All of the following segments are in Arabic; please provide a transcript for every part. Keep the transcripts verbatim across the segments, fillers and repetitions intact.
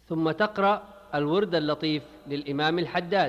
ثم تقرأ الورد اللطيف للإمام الحداد.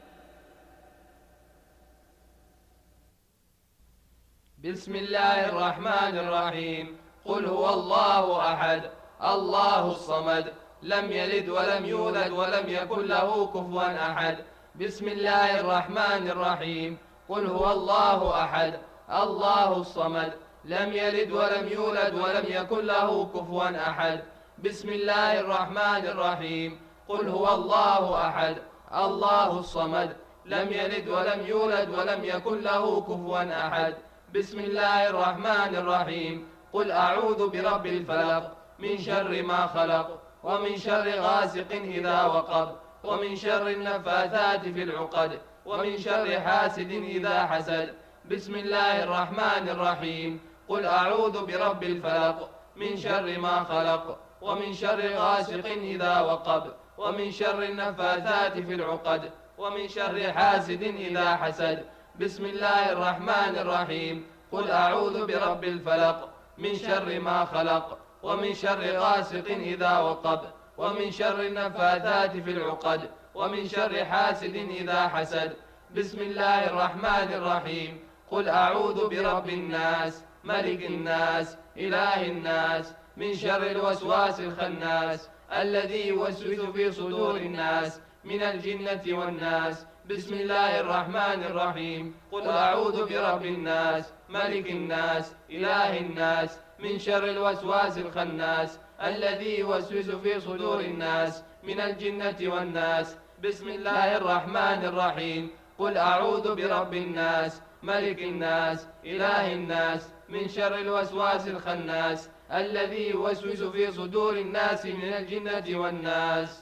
بسم الله الرحمن الرحيم. قل هو الله أحد الله الصمد لم يلد ولم يولد ولم يكن له كفوا أحد. بسم الله الرحمن الرحيم. قل هو الله أحد الله الصمد لم يلد ولم يولد ولم يكن له كفوا أحد. بسم الله الرحمن الرحيم. قل هو الله أحد الله الصمد لم يلد ولم يولد ولم يكن له كفوا أحد. بسم الله الرحمن الرحيم. قل أعوذ برب الفلق من شر ما خلق ومن شر غاسق إذا وقب ومن شر النفاثات في العقد ومن شر حاسد إذا حسد. بسم الله الرحمن الرحيم. قل أعوذ برب الفلق من شر ما خلق ومن شر غاسق إذا وقب ومن شر النفاثات في العقد ومن شر حاسد إذا حسد. بسم الله الرحمن الرحيم. قل أعوذ برب الفلق من شر ما خلق ومن شر غاسق إذا وقب ومن شر النفاثات في العقد ومن شر حاسد إذا حسد. بسم الله الرحمن الرحيم. قل أعوذ برب الناس ملك الناس إله الناس من شر الوسواس الخناس الذي يوسوس في صدور الناس من الجنة والناس. بسم الله الرحمن الرحيم. قل أعوذ برب الناس ملك الناس إله الناس من شر الوسواس الخناس الذي يوسوس في صدور الناس من الجنة والناس. بسم الله الرحمن الرحيم. قل أعوذ برب الناس ملك الناس إله الناس من شر الوسواس الخناس الذي يوسوس في صدور الناس من الجنة والناس.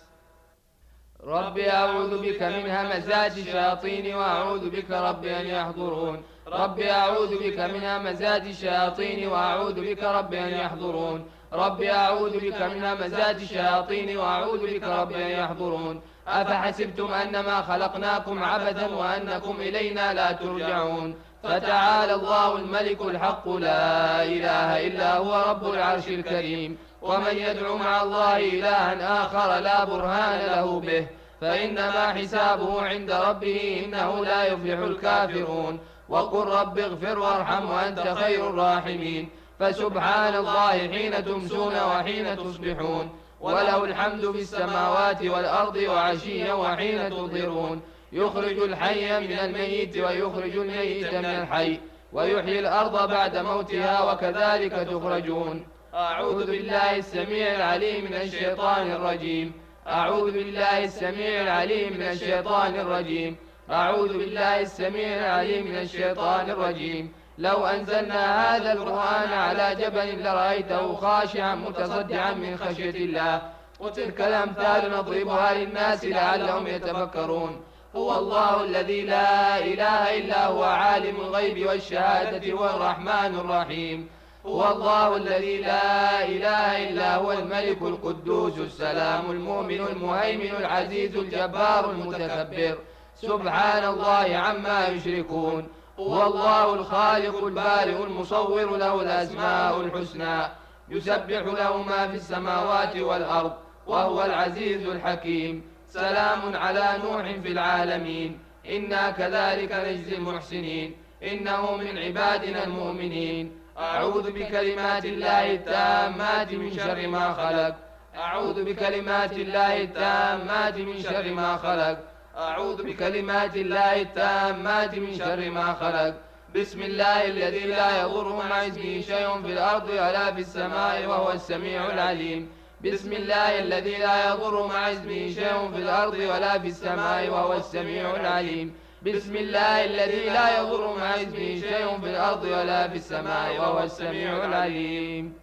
ربي أعوذ بك من همزات الشياطين وأعوذ بك رب أن يحضرون. ربي أعوذ بك من همزات الشياطين وأعوذ بك رب أن يحضرون. ربي أعوذ بك من همزات الشياطين وأعوذ بك رب أن يحضرون. أفحسبتم أنما خلقناكم عبثا وأنكم إلينا لا ترجعون. فتعالى الله الملك الحق لا إله إلا هو رب العرش الكريم. ومن يدعو مع الله إلها آخر لا برهان له به فإنما حسابه عند ربه إنه لا يفلح الكافرون. وقل رب اغفر وارحم وأنت خير الراحمين. فسبحان الله حين تمسون وحين تصبحون وله الحمد في السماوات والأرض وعشيا وحين تظهرون. يخرج الحي من الميت ويخرج الميت من الحي ويحيي الأرض بعد موتها وكذلك تخرجون. أعوذ بالله السميع العليم من الشيطان الرجيم. أعوذ بالله السميع العليم من الشيطان الرجيم. أعوذ بالله السميع العليم من الشيطان الرجيم. لو أنزلنا هذا القرآن على جبل لرأيته خاشعا متصدعا من خشية الله. وتلك الأمثال نضربها للناس لعلهم يتفكرون. هو الله الذي لا إله إلا هو عالم الغيب والشهادة هو الرحمن الرحيم. هو الله الذي لا إله إلا هو الملك القدوس السلام المؤمن المهيمن العزيز الجبار المتكبر. سبحان الله عما يشركون. هو الله الخالق البارئ المصور له الأسماء الحسنى يسبح له ما في السماوات والأرض وهو العزيز الحكيم. سلام على نوح في العالمين إنا كذلك نجزي المحسنين إنه من عبادنا المؤمنين. أعوذ بكلمات الله التامات من شر ما خلق. أعوذ بكلمات الله التامات من شر ما خلق. أعوذ بكلمات الله التامات من شر ما خلق. بسم الله الذي لا يضر مع اسمه شيء في الأرض ولا في السماء وهو السميع العليم. بسم الله الذي لا يضر مع اسمه شيء في الأرض ولا في السماء وهو السميع العليم. بسم الله الذي لا يضر مع اسمه شيء في الأرض ولا في السماء وهو السميع العليم.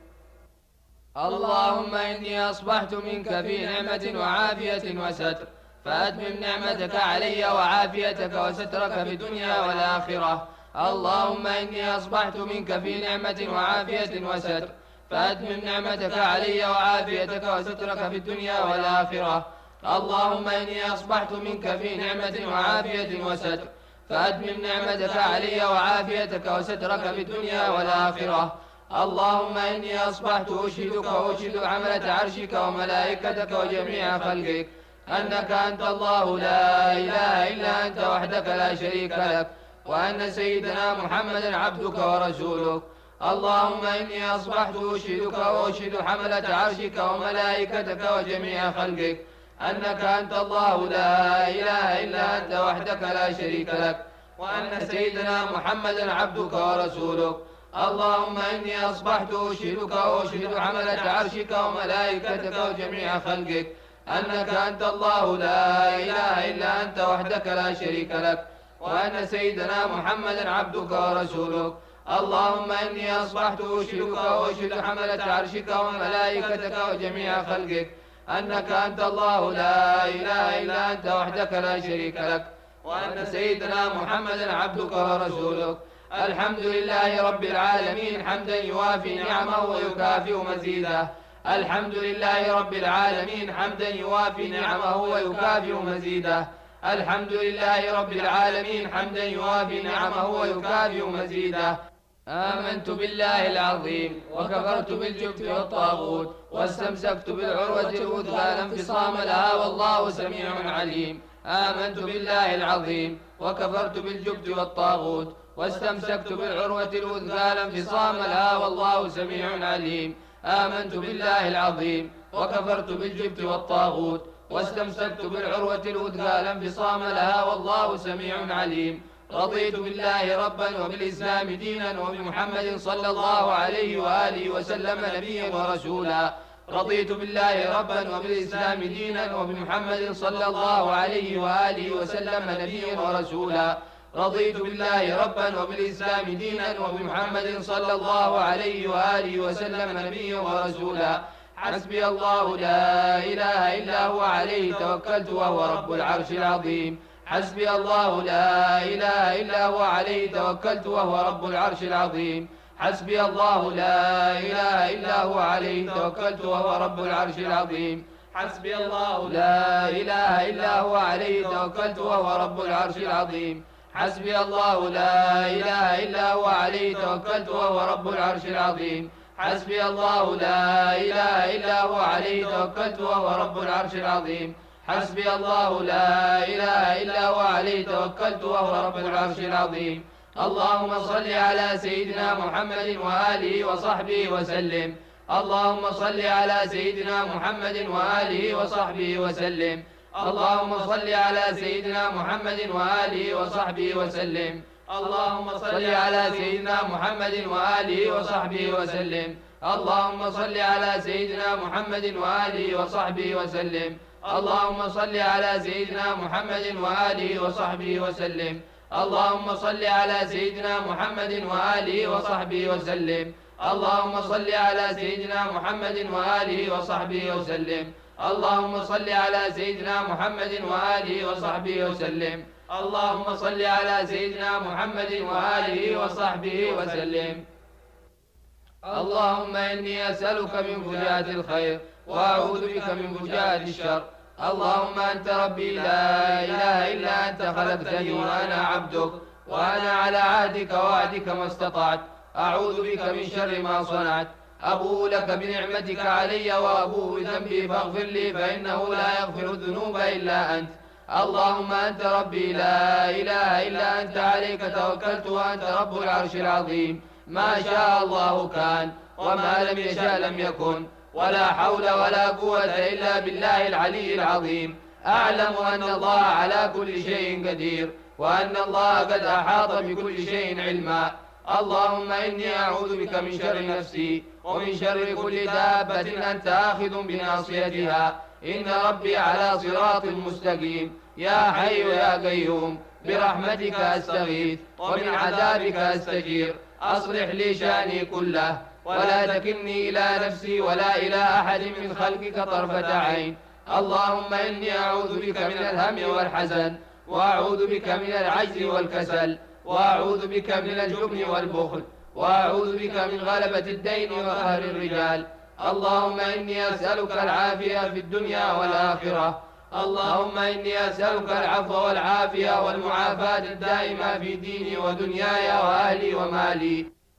اللهم إني أصبحت منك في نعمة وعافية وستر فأتمم نعمتك علي وعافيتك وسترك في الدنيا والآخرة. اللهم إني أصبحت منك في نعمة وعافية وستر فأتمم نعمتك علي وعافيتك وسترك في الدنيا والآخرة. اللهم إني أصبحت منك في نعمة وعافية وستر فأتمم نعمتك علي وعافيتك وسترك في الدنيا والآخرة. اللهم إني أصبحت أشهدك وأشهد عملة عرشك وملائكتك وجميع خلقك أنك أنت الله لا إله إلا أنت وحدك لا شريك لك، وأن سيدنا محمدا عبدك ورسولك. اللهم إني أصبحت أشهدك وأشهد حملة عرشك وملائكتك وجميع خلقك أنك أنت الله لا إله إلا أنت وحدك لا شريك لك، وأن سيدنا محمدا عبدك ورسولك. اللهم إني أصبحت أشهدك وأشهد حملة عرشك وملائكتك وجميع خلقك أنك أنت الله لا إله إلا أنت وحدك لا شريك لك، وأن سيدنا محمدا عبدك ورسولك. اللهم إني أصبحت أشهدك وأشهد حملة عرشك وملائكتك وجميع خلقك أنك أنت الله لا إله إلا أنت وحدك لا شريك لك، وأن سيدنا محمدا عبدك ورسولك. الحمد لله رب العالمين حمدا يوافي نعمه ويكافئ مزيده. الحمد لله رب العالمين حمدا يوافي نعمه ويكافئ مزيده. الحمد لله رب العالمين حمدا يوافي نعمه ويكافئ مزيده. آمنت بالله العظيم وكفرت بالجبت والطاغوت واستمسكت بالعروة الوثقى لا انفصام لها والله سميع عليم. آمنت بالله العظيم وكفرت بالجبت والطاغوت واستمسكت بالعروة الوثقى لا انفصام لها والله سميع عليم. آمنت بالله العظيم وكفرت بالجبت والطاغوت واستمسكت بالعروة الوثقى لا انفصام لها والله سميع عليم. رضيت بالله ربا وبالإسلام دينا وبمحمد صلى الله عليه وآله وسلم نبيا ورسولا. رضيت بالله ربا وبالإسلام دينا وبمحمد صلى الله عليه وآله وسلم نبيا ورسولا. رضيت بالله ربا وبالإسلام دينا وبمحمد صلى الله عليه وآله وسلم نبيا ورسولا. حسبي الله لا إله إلا هو عليه توكلت وهو رب العرش العظيم. حسبي الله لا إله إلا هو عليه توكلت وهو رب العرش العظيم. حسبي الله لا إله إلا هو عليه توكلت وهو رب العرش العظيم. حسبي الله لا إله إلا هو عليه توكلت وهو رب العرش العظيم. حسبي الله لا إله إلا هو عليه توكلت وهو رب العرش العظيم. حسبي الله لا إله إلا هو عليه توكلت وهو رب العرش العظيم. حسبي الله لا إله إلا هو عليه توكلت وهو رب العرش العظيم. اللهم صل على سيدنا محمد وآله وصحبه وسلم. اللهم صل على سيدنا محمد وآله وصحبه وسلم. اللهم صل على سيدنا محمد وآله وصحبه وسلم. اللهم صل على سيدنا محمد وآله وصحبه وسلم. اللهم صل على سيدنا محمد وآله وصحبه وسلم. اللهم صل على سيدنا محمد وآله وصحبه وسلم. اللهم صل على سيدنا محمد وآله وصحبه وسلم. اللهم صل على سيدنا محمد وآله وصحبه وسلم. اللهم صل على سيدنا محمد وآله وصحبه وسلم. اللهم صل على سيدنا محمد وآله وصحبه وسلم. اللهم إني أسألك من فجاءة الخير وأعوذ بك من فجاءة الشر. اللهم أنت ربي لا إله إلا أنت خلقتني وأنا عبدك وأنا على عهدك ووعدك ما استطعت. أعوذ بك من شر ما صنعت. أبوء لك بنعمتك علي وأبوء بذنبي فاغفر لي فإنه لا يغفر الذنوب إلا أنت. اللهم أنت ربي لا إله إلا أنت عليك توكلت وأنت رب العرش العظيم. ما شاء الله كان وما لم يشاء لم يكن ولا حول ولا قوة إلا بالله العلي العظيم. أعلم أن الله على كل شيء قدير وأن الله قد أحاط بكل شيء علما. اللهم إني أعوذ بك من شر نفسي ومن شر كل دابة أنت آخذ بناصيتها. إن ربي على صراط مستقيم. يا حي يا قيوم برحمتك أستغيث ومن عذابك أستجير. أصلح لي شأني كله ولا تكلني إلى نفسي ولا إلى أحد من خلقك طرفة عين. اللهم إني أعوذ بك من الهم والحزن وأعوذ بك من العجز والكسل وأعوذ بك من الجبن والبخل وأعوذ بك من غلبة الدين وقهر الرجال. اللهم إني أسألك العافية في الدنيا والآخرة. اللهم إني أسألك العفو والعافية والمعافاة الدائمة في ديني ودنياي وأهلي ومالي.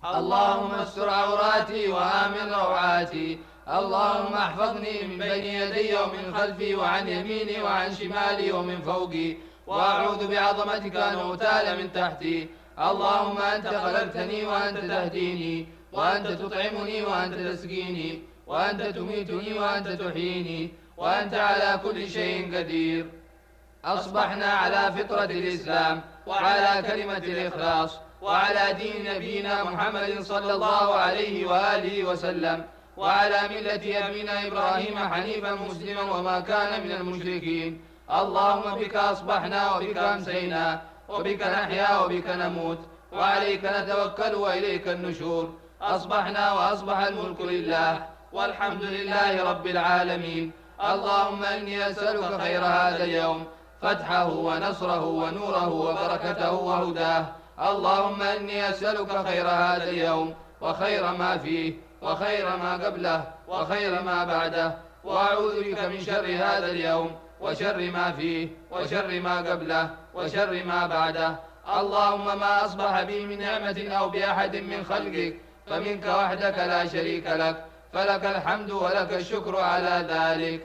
اللهم استر عوراتي وآمن روعاتي. اللهم احفظني من بين يدي ومن خلفي وعن يميني وعن شمالي ومن فوقي، وأعوذ بعظمتك أن أغتال من تحتي. اللهم أنت خلقتني وأنت تهديني، وأنت تطعمني وأنت تسقيني، وأنت تميتني وأنت تحييني، وأنت على كل شيء قدير. أصبحنا على فطرة الإسلام وعلى كلمة الإخلاص وعلى دين نبينا محمد صلى الله عليه وآله وسلم، وعلى ملة أبينا إبراهيم حنيفا مسلما وما كان من المشركين. اللهم بك أصبحنا وبك أمسينا وبك نحيا وبك نموت، وعليك نتوكل وإليك النشور. أصبحنا وأصبح الملك لله، والحمد لله رب العالمين. اللهم إني أسألك خير هذا اليوم، فتحه ونصره ونوره وبركته وهداه. اللهم إني أسألك خير هذا اليوم وخير ما فيه وخير ما قبله وخير ما بعده، وأعوذ بك من شر هذا اليوم وشر ما فيه وشر ما قبله وشر ما بعده. اللهم ما أصبح بي من نعمة أو بأحد من خلقك فمنك وحدك لا شريك لك، فلك الحمد ولك الشكر على ذلك.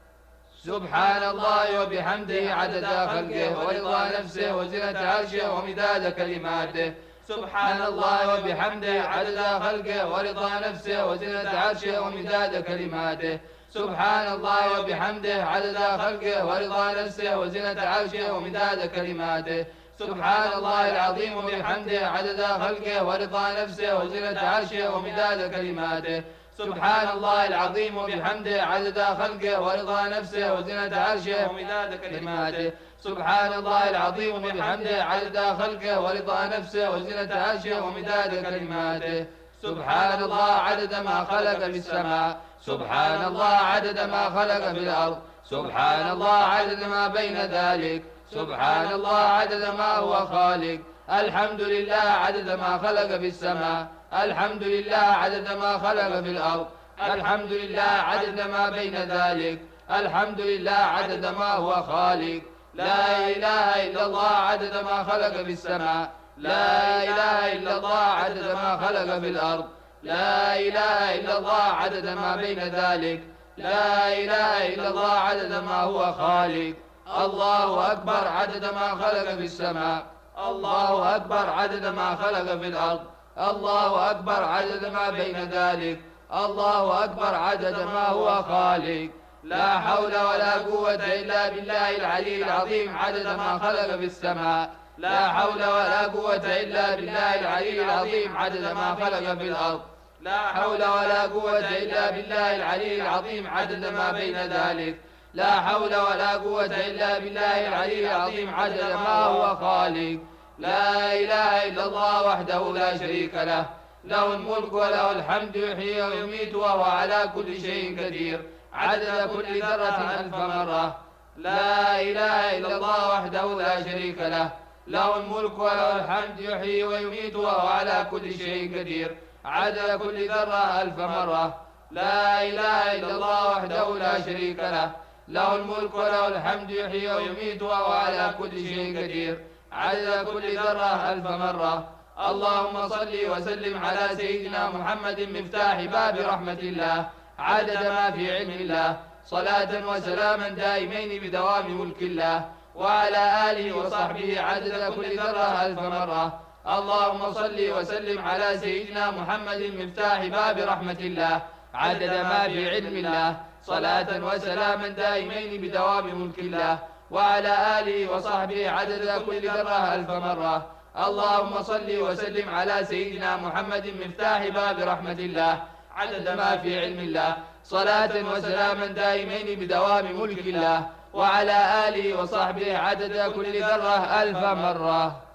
سبحان الله وبحمده عدد خلقه ورضا نفسه وزنة عرشه ومداد كلماته. سبحان الله وبحمده عدد خلقه ورضا نفسه وزنة عرشه ومداد كلماته. سبحان الله وبحمده عدد خلقه ورضا نفسه وزنة عرشه ومداد كلماته. سبحان الله العظيم وبحمده عدد خلقه ورضا نفسه وزنة عرشه ومداد كلماته. سبحان الله العظيم وبحمده عدد خلقه ورضا نفسه وزنة عرشه ومداد كلماته. سبحان الله العظيم وبحمده عدد خلقه ورضا نفسه وزنة عرشه ومداد كلماته. سبحان الله عدد ما خلق في السماء، سبحان الله عدد ما خلق في الأرض، سبحان الله عدد ما بين ذلك، سبحان الله عدد ما هو خالق. الحمد لله عدد ما خلق في السماء، الحمد لله عدد ما خلق في الأرض، الحمد لله عدد ما بين ذلك، الحمد لله عدد ما هو خالق. لا إله إلا الله عدد ما خلق في السماء، لا إله إلا الله عدد ما خلق في الأرض، لا إله إلا الله عدد ما بين ذلك، لا إله إلا الله عدد ما هو خالق. الله أكبر عدد ما خلق في السماء، الله أكبر عدد ما خلق في الأرض، الله أكبر عدد ما بين ذلك، الله أكبر عدد ما هو خالق. لا حول ولا قوة إلا بالله العلي العظيم عدد ما خلق في السماء، لا حول ولا قوة إلا بالله العلي العظيم عدد ما خلق في الأرض، لا حول ولا قوة إلا بالله العلي العظيم عدد ما بين ذلك، لا حول ولا قوة إلا بالله العلي العظيم عدد ما هو خالق. لا إله إلا الله وحده لا شريك له، له الملك وله الحمد يحيي ويميت وهو على كل شيء قدير، عدد كل ذرة ألف مرة. لا إله إلا الله وحده لا شريك له، له الملك وله الحمد يحيي ويميت وهو على كل شيء قدير، عدد كل ذرة ألف مرة. لا إله إلا الله وحده لا شريك له، له الملك وله الحمد يحيي ويميت وهو على كل شيء قدير، عدد كل ذرة ألف مرة. اللهم صل وسلم على سيدنا محمد مفتاح باب رحمة الله، عدد ما في علم الله، صلاة وسلاما دائمين بدوام ملك الله، وعلى آله وصحبه عدد كل ذرة ألف مرة. اللهم صل وسلم على سيدنا محمد مفتاح باب رحمة الله، عدد ما في علم الله، صلاة وسلاما دائمين بدوام ملك الله، وعلى آله وصحبه عدد كل ذرة ألف مرة. اللهم صل وسلم على سيدنا محمد مفتاح باب رحمة الله، عدد ما في علم الله، صلاة وسلاما دائمين بدوام ملك الله، وعلى آله وصحبه عدد كل ذرة ألف مرة.